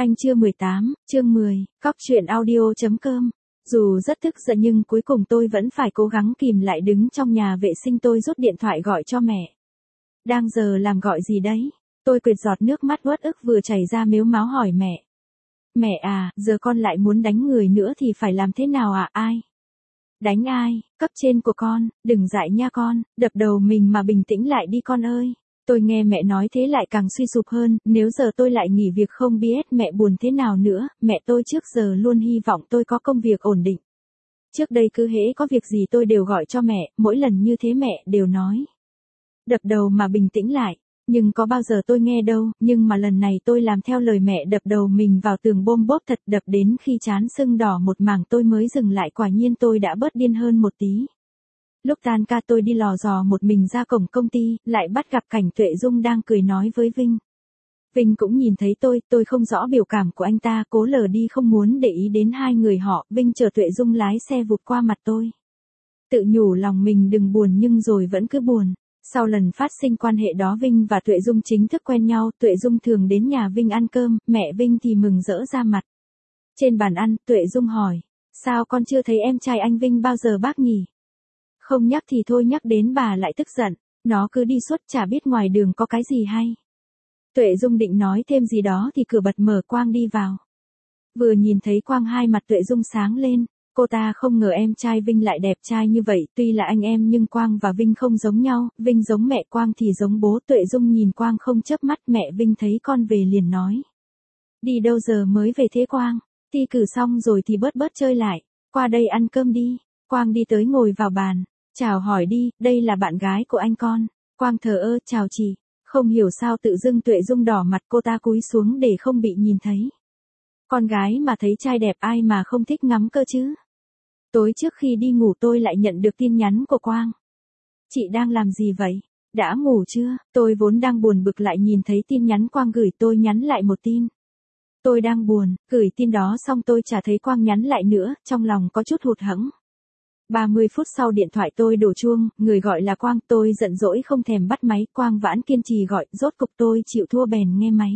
Anh chưa 18, chương 10, cóc truyện audio.com. Dù rất tức giận nhưng cuối cùng tôi vẫn phải cố gắng kìm lại, đứng trong nhà vệ sinh tôi rút điện thoại gọi cho mẹ. Đang giờ làm gọi gì đấy? Tôi quệt giọt nước mắt uất ức vừa chảy ra mếu máo hỏi mẹ. Mẹ à, giờ con lại muốn đánh người nữa thì phải làm thế nào à? Ai? Đánh ai? Cấp trên của con, đừng dại nha con, đập đầu mình mà bình tĩnh lại đi con ơi. Tôi nghe mẹ nói thế lại càng suy sụp hơn, nếu giờ tôi lại nghỉ việc không biết mẹ buồn thế nào nữa, mẹ tôi trước giờ luôn hy vọng tôi có công việc ổn định. Trước đây cứ hễ có việc gì tôi đều gọi cho mẹ, mỗi lần như thế mẹ đều nói. Đập đầu mà bình tĩnh lại, nhưng có bao giờ tôi nghe đâu, nhưng mà lần này tôi làm theo lời mẹ, đập đầu mình vào tường bôm bốp thật, đập đến khi trán sưng đỏ một mảng tôi mới dừng lại, quả nhiên tôi đã bớt điên hơn một tí. Lúc tan ca tôi đi lò dò một mình ra cổng công ty, lại bắt gặp cảnh Tuệ Dung đang cười nói với Vinh. Vinh cũng nhìn thấy tôi không rõ biểu cảm của anh ta, cố lờ đi không muốn để ý đến hai người họ. Vinh chờ Tuệ Dung lái xe vụt qua mặt tôi. Tự nhủ lòng mình đừng buồn nhưng rồi vẫn cứ buồn. Sau lần phát sinh quan hệ đó Vinh và Tuệ Dung chính thức quen nhau, Tuệ Dung thường đến nhà Vinh ăn cơm, mẹ Vinh thì mừng rỡ ra mặt. Trên bàn ăn, Tuệ Dung hỏi, sao con chưa thấy em trai anh Vinh bao giờ bác nhỉ? Không nhắc thì thôi, nhắc đến bà lại tức giận, nó cứ đi suốt chả biết ngoài đường có cái gì hay. Tuệ Dung định nói thêm gì đó thì cửa bật mở, Quang đi vào. Vừa nhìn thấy Quang hai mặt Tuệ Dung sáng lên, cô ta không ngờ em trai Vinh lại đẹp trai như vậy, tuy là anh em nhưng Quang và Vinh không giống nhau, Vinh giống mẹ, Quang thì giống bố. Tuệ Dung nhìn Quang không chớp mắt, mẹ Vinh thấy con về liền nói. Đi đâu giờ mới về thế Quang? Thi cử xong rồi thì bớt chơi lại, qua đây ăn cơm đi. Quang đi tới ngồi vào bàn. Chào hỏi đi, đây là bạn gái của anh con. Quang thờ ơ, chào chị. Không hiểu sao tự dưng Tuệ Dung đỏ mặt, cô ta cúi xuống để không bị nhìn thấy. Con gái mà thấy trai đẹp ai mà không thích ngắm cơ chứ. Tối trước khi đi ngủ tôi lại nhận được tin nhắn của Quang. Chị đang làm gì vậy? Đã ngủ chưa? Tôi vốn đang buồn bực lại nhìn thấy tin nhắn Quang gửi, tôi nhắn lại một tin. Tôi đang buồn, gửi tin đó xong tôi chả thấy Quang nhắn lại nữa, trong lòng có chút hụt hẫng. 30 phút sau điện thoại tôi đổ chuông, người gọi là Quang, tôi giận dỗi không thèm bắt máy. Quang vẫn kiên trì gọi, rốt cục tôi chịu thua bèn nghe máy.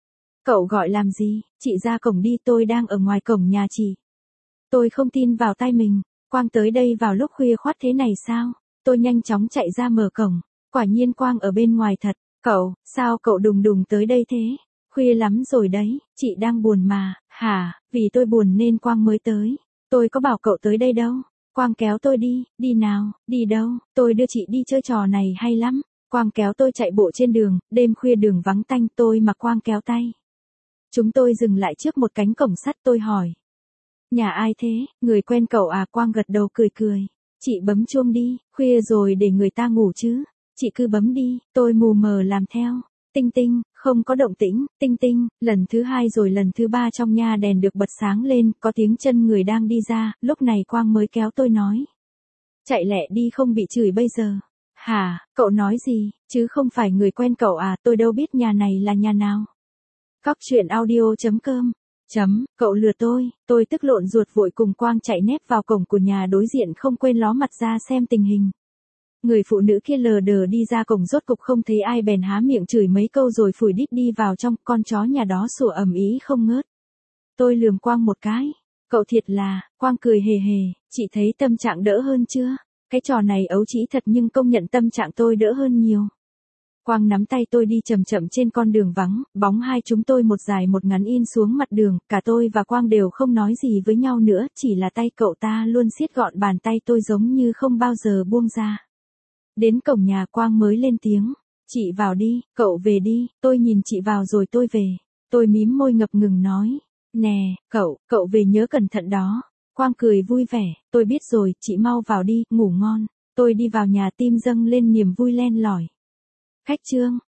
Cậu gọi làm gì? Chị ra cổng đi, tôi đang ở ngoài cổng nhà chị. Tôi không tin vào tai mình, Quang tới đây vào lúc khuya khoắt thế này sao? Tôi nhanh chóng chạy ra mở cổng, quả nhiên Quang ở bên ngoài thật. Cậu, sao cậu đùng đùng tới đây thế? Khuya lắm rồi đấy, chị đang buồn mà. Hả? Vì tôi buồn nên Quang mới tới. Tôi có bảo cậu tới đây đâu. Quang kéo tôi đi. Đi nào? Đi đâu? Tôi đưa chị đi chơi, trò này hay lắm. Quang kéo tôi chạy bộ trên đường, đêm khuya đường vắng tanh, tôi mặc Quang kéo tay. Chúng tôi dừng lại trước một cánh cổng sắt, tôi hỏi. Nhà ai thế? Người quen cậu à? Quang gật đầu cười cười. Chị bấm chuông đi, khuya rồi để người ta ngủ chứ. Chị cứ bấm đi, tôi mù mờ làm theo. Tinh tinh, không có động tĩnh. Tinh tinh, lần thứ hai rồi lần thứ ba trong nhà đèn được bật sáng lên, có tiếng chân người đang đi ra, lúc này Quang mới kéo tôi nói. Chạy lẹ đi không bị chửi bây giờ. Hả, cậu nói gì, chứ không phải người quen cậu à? Tôi đâu biết nhà này là nhà nào. Cóc truyện audio.com. Cậu lừa tôi tức lộn ruột vội cùng Quang chạy nép vào cổng của nhà đối diện, không quên ló mặt ra xem tình hình. Người phụ nữ kia lờ đờ đi ra cổng, rốt cục không thấy ai bèn há miệng chửi mấy câu rồi phủi đít đi vào trong. Con chó nhà đó sủa ầm ĩ không ngớt. Tôi lườm Quang một cái. Cậu thiệt là. Quang cười hề hề. Chị thấy tâm trạng đỡ hơn chưa? Cái trò này ấu trĩ thật nhưng công nhận tâm trạng tôi đỡ hơn nhiều. Quang nắm tay tôi đi chậm chậm trên con đường vắng, bóng hai chúng tôi một dài một ngắn in xuống mặt đường, cả tôi và Quang đều không nói gì với nhau nữa, chỉ là tay cậu ta luôn siết gọn bàn tay tôi giống như không bao giờ buông ra. Đến cổng nhà Quang mới lên tiếng, chị vào đi, cậu về đi. Tôi nhìn chị vào rồi tôi về. Tôi mím môi ngập ngừng nói, nè, cậu về nhớ cẩn thận đó. Quang cười vui vẻ, tôi biết rồi, chị mau vào đi, ngủ ngon. Tôi đi vào nhà, tim dâng lên niềm vui len lỏi. Khách trương,